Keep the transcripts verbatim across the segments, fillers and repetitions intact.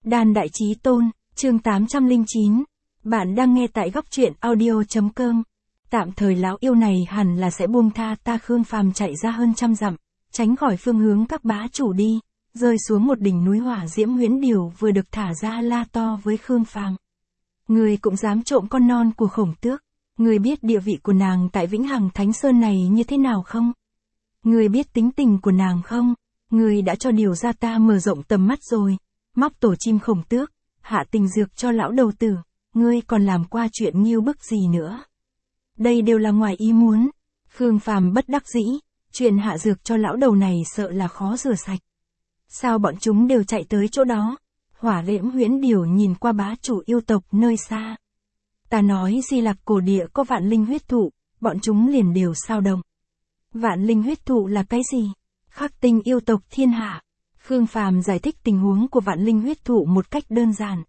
Đan Đại Chí Tôn, chương tám trăm lẻ chín. Bạn đang nghe tại góc truyện audio chấm com. Tạm thời lão yêu này hẳn là sẽ buông tha ta. Khương Phàm chạy ra hơn trăm dặm, tránh khỏi phương hướng các bá chủ đi, rơi xuống một đỉnh núi hỏa diễm. Huyễn Điểu vừa được thả ra la to với Khương Phàm. Người cũng dám trộm con non của Khổng Tước? Người biết địa vị của nàng tại Vĩnh Hằng Thánh Sơn này như thế nào không? Người biết tính tình của nàng không? Người đã cho điều ra ta mở rộng tầm mắt rồi, móc tổ chim Khổng Tước, hạ tình dược cho lão đầu tử, ngươi còn làm qua chuyện nghiêu bức gì nữa? Đây đều là ngoài ý muốn. Khương Phàm bất đắc dĩ, chuyện hạ dược cho lão đầu này sợ là khó rửa sạch. Sao bọn chúng đều chạy tới chỗ đó? Hỏa Liễm Huyễn Điểu nhìn qua bá chủ yêu tộc nơi xa. Ta nói Di Lạc cổ địa có vạn linh huyết thụ, bọn chúng liền đều sao động. Vạn linh huyết thụ là cái gì? Khắc tinh yêu tộc thiên hạ. Khương Phàm giải thích tình huống của vạn linh huyết thụ một cách đơn giản.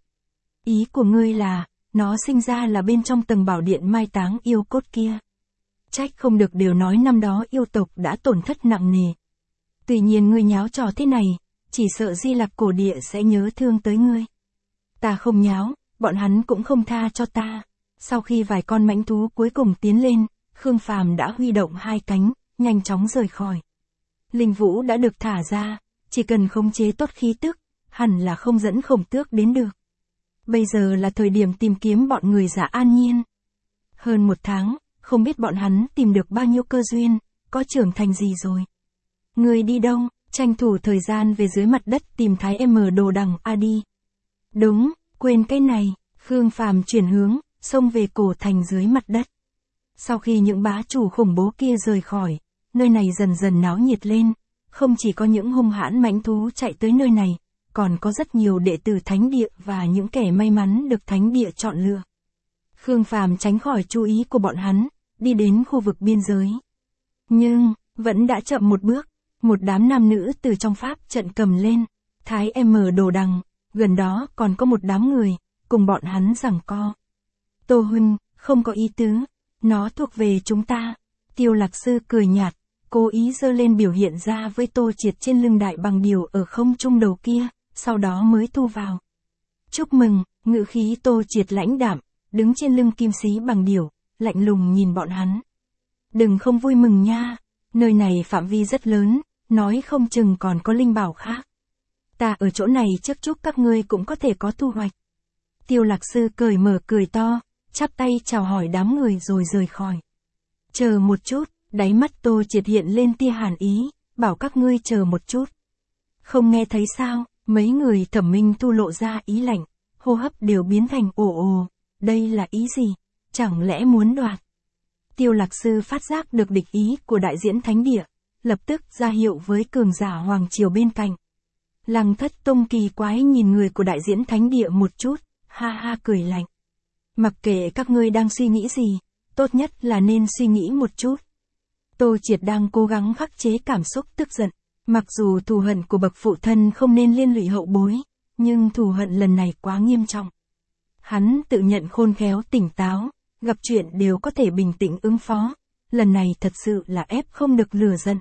Ý của ngươi là, nó sinh ra là bên trong tầng bảo điện mai táng yêu cốt kia. Trách không được đều nói năm đó yêu tộc đã tổn thất nặng nề. Tuy nhiên ngươi nháo trò thế này, chỉ sợ Di Lạc cổ địa sẽ nhớ thương tới ngươi. Ta không nháo, bọn hắn cũng không tha cho ta. Sau khi vài con mãnh thú cuối cùng tiến lên, Khương Phàm đã huy động hai cánh, nhanh chóng rời khỏi. Linh vũ đã được thả ra, chỉ cần khống chế tốt khí tức, hẳn là không dẫn Khổng Tước đến được. Bây giờ là thời điểm tìm kiếm bọn người Dạ An Nhiên. Hơn một tháng, không biết bọn hắn tìm được bao nhiêu cơ duyên, có trưởng thành gì rồi. Người đi đâu? Tranh thủ thời gian về dưới mặt đất tìm Thái M Đồ Đằng A đi. Đúng, quên cái này. Khương Phàm chuyển hướng, xông về cổ thành dưới mặt đất. Sau khi những bá chủ khủng bố kia rời khỏi, nơi này dần dần náo nhiệt lên. Không chỉ có những hung hãn mãnh thú chạy tới nơi này, còn có rất nhiều đệ tử thánh địa và những kẻ may mắn được thánh địa chọn lựa. Khương Phàm tránh khỏi chú ý của bọn hắn, đi đến khu vực biên giới. Nhưng, vẫn đã chậm một bước, một đám nam nữ từ trong pháp trận cầm lên, Thái M Đồ Đằng, gần đó còn có một đám người, cùng bọn hắn giằng co. Tô huynh, không có ý tứ, nó thuộc về chúng ta. Tiêu Lạc Sư cười nhạt, cố ý giơ lên biểu hiện ra với Tô Triệt trên lưng đại bằng điều ở không trung đầu kia, sau đó mới thu vào. Chúc mừng, ngữ khí Tô Triệt lãnh đạm, đứng trên lưng kim sĩ bằng điều, lạnh lùng nhìn bọn hắn. Đừng không vui mừng nha, nơi này phạm vi rất lớn, nói không chừng còn có linh bảo khác. Ta ở chỗ này trước chúc các ngươi cũng có thể có thu hoạch. Tiêu Lạc Sư cười mở cười to, chắp tay chào hỏi đám người rồi rời khỏi. Chờ một chút, đáy mắt Tô Triệt hiện lên tia hàn ý, bảo các ngươi chờ một chút. Không nghe thấy sao? Mấy người Thẩm Minh thu lộ ra ý lạnh, hô hấp đều biến thành ồ ồ, đây là ý gì? Chẳng lẽ muốn đoạt? Tiêu Lạc Sư phát giác được địch ý của đại diễn thánh địa, lập tức ra hiệu với cường giả hoàng triều bên cạnh. Lăng Thất Tông kỳ quái nhìn người của đại diễn thánh địa một chút, ha ha cười lạnh. Mặc kệ các ngươi đang suy nghĩ gì, tốt nhất là nên suy nghĩ một chút. Tô Triệt đang cố gắng khắc chế cảm xúc tức giận. Mặc dù thù hận của bậc phụ thân không nên liên lụy hậu bối, nhưng thù hận lần này quá nghiêm trọng. Hắn tự nhận khôn khéo tỉnh táo, gặp chuyện đều có thể bình tĩnh ứng phó. Lần này thật sự là ép không được lừa giận.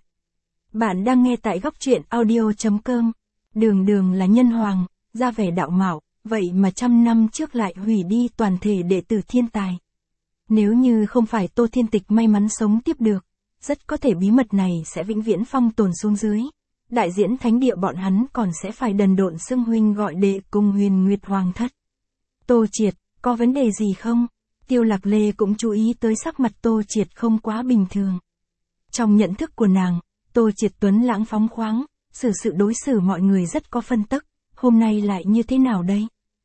Bạn đang nghe tại góc truyện audio chấm com. Đường Đường là nhân hoàng, ra vẻ đạo mạo, vậy mà trăm năm trước lại hủy đi toàn thể đệ tử thiên tài. Nếu như không phải Tô Thiên Tịch may mắn sống tiếp được, rất có thể bí mật này sẽ vĩnh viễn phong tồn xuống dưới. Đại diễn thánh địa bọn hắn còn sẽ phải đần độn xưng huynh gọi đệ cùng Huyền Nguyệt Hoàng thất. Tô Triệt, có vấn đề gì không? Tiêu Lạc Lê cũng chú ý tới sắc mặt Tô Triệt không quá bình thường. Trong nhận thức của nàng, Tô Triệt tuấn lãng phóng khoáng, xử sự đối xử mọi người rất có phân tức. Hôm nay lại như thế nào đây?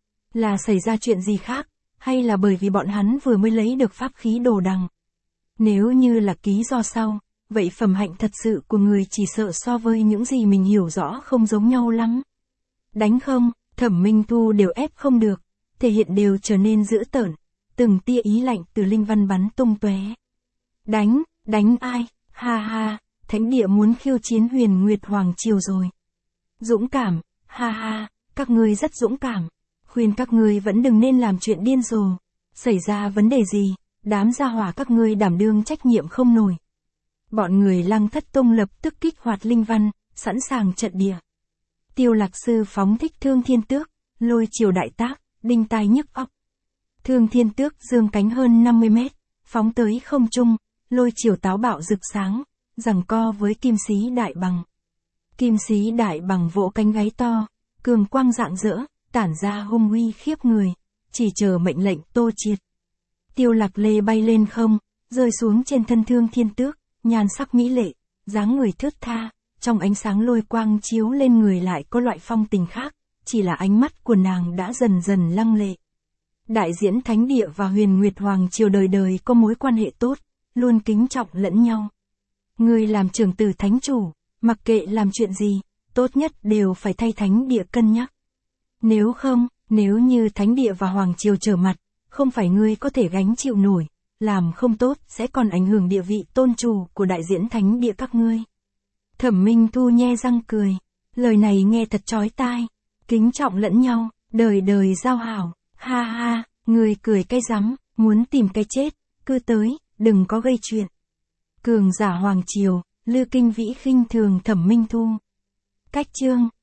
Là xảy ra chuyện gì khác, hay là bởi vì bọn hắn vừa mới lấy được pháp khí Đồ Đằng? Nếu như là lý do sau, vậy phẩm hạnh thật sự của người chỉ sợ so với những gì mình hiểu rõ không giống nhau lắm. Đánh không, Thẩm Minh Thu đều ép không được, thể hiện đều trở nên dữ tợn, từng tia ý lạnh từ linh văn bắn tung tóe. Đánh, đánh ai? Ha ha, thánh địa muốn khiêu chiến Huyền Nguyệt Hoàng triều rồi. Dũng cảm, ha ha, các ngươi rất dũng cảm. Khuyên các ngươi vẫn đừng nên làm chuyện điên rồ. Xảy ra vấn đề gì, đám gia hỏa các ngươi đảm đương trách nhiệm không nổi. Bọn người Lăng Thất Tông lập tức kích hoạt linh văn, sẵn sàng trận địa. Tiêu Lạc Sư phóng thích Thương Thiên Tước, lôi triều đại tác, đinh tai nhức óc. Thương Thiên Tước dương cánh hơn năm mươi mét, phóng tới không trung, lôi triều táo bạo rực sáng, giằng co với Kim Sĩ Đại Bằng. Kim Sĩ Đại Bằng vỗ cánh gáy to, cường quang rạng rỡ, tản ra hung uy khiếp người, chỉ chờ mệnh lệnh Tô Triệt. Tiêu Lạc Lê bay lên không, rơi xuống trên thân Thương Thiên Tước, nhan sắc mỹ lệ, dáng người thướt tha, trong ánh sáng lôi quang chiếu lên người lại có loại phong tình khác, chỉ là ánh mắt của nàng đã dần dần lăng lệ. Đại diễn Thánh Địa và Huyền Nguyệt Hoàng Triều đời đời có mối quan hệ tốt, luôn kính trọng lẫn nhau. Người làm trưởng tử thánh chủ, mặc kệ làm chuyện gì, tốt nhất đều phải thay Thánh Địa cân nhắc. Nếu không, nếu như Thánh Địa và Hoàng Triều trở mặt, không phải ngươi có thể gánh chịu nổi, làm không tốt sẽ còn ảnh hưởng địa vị tôn chủ của đại diễn Thánh Địa các ngươi. Thẩm Minh Thu nhe răng cười, lời này nghe thật chói tai, kính trọng lẫn nhau, đời đời giao hảo, ha ha, người cười cái rắm, muốn tìm cái chết, cứ tới, đừng có gây chuyện. Cường giả Hoàng Triều, Lư Kinh Vĩ khinh thường Thẩm Minh Thu. Cách chương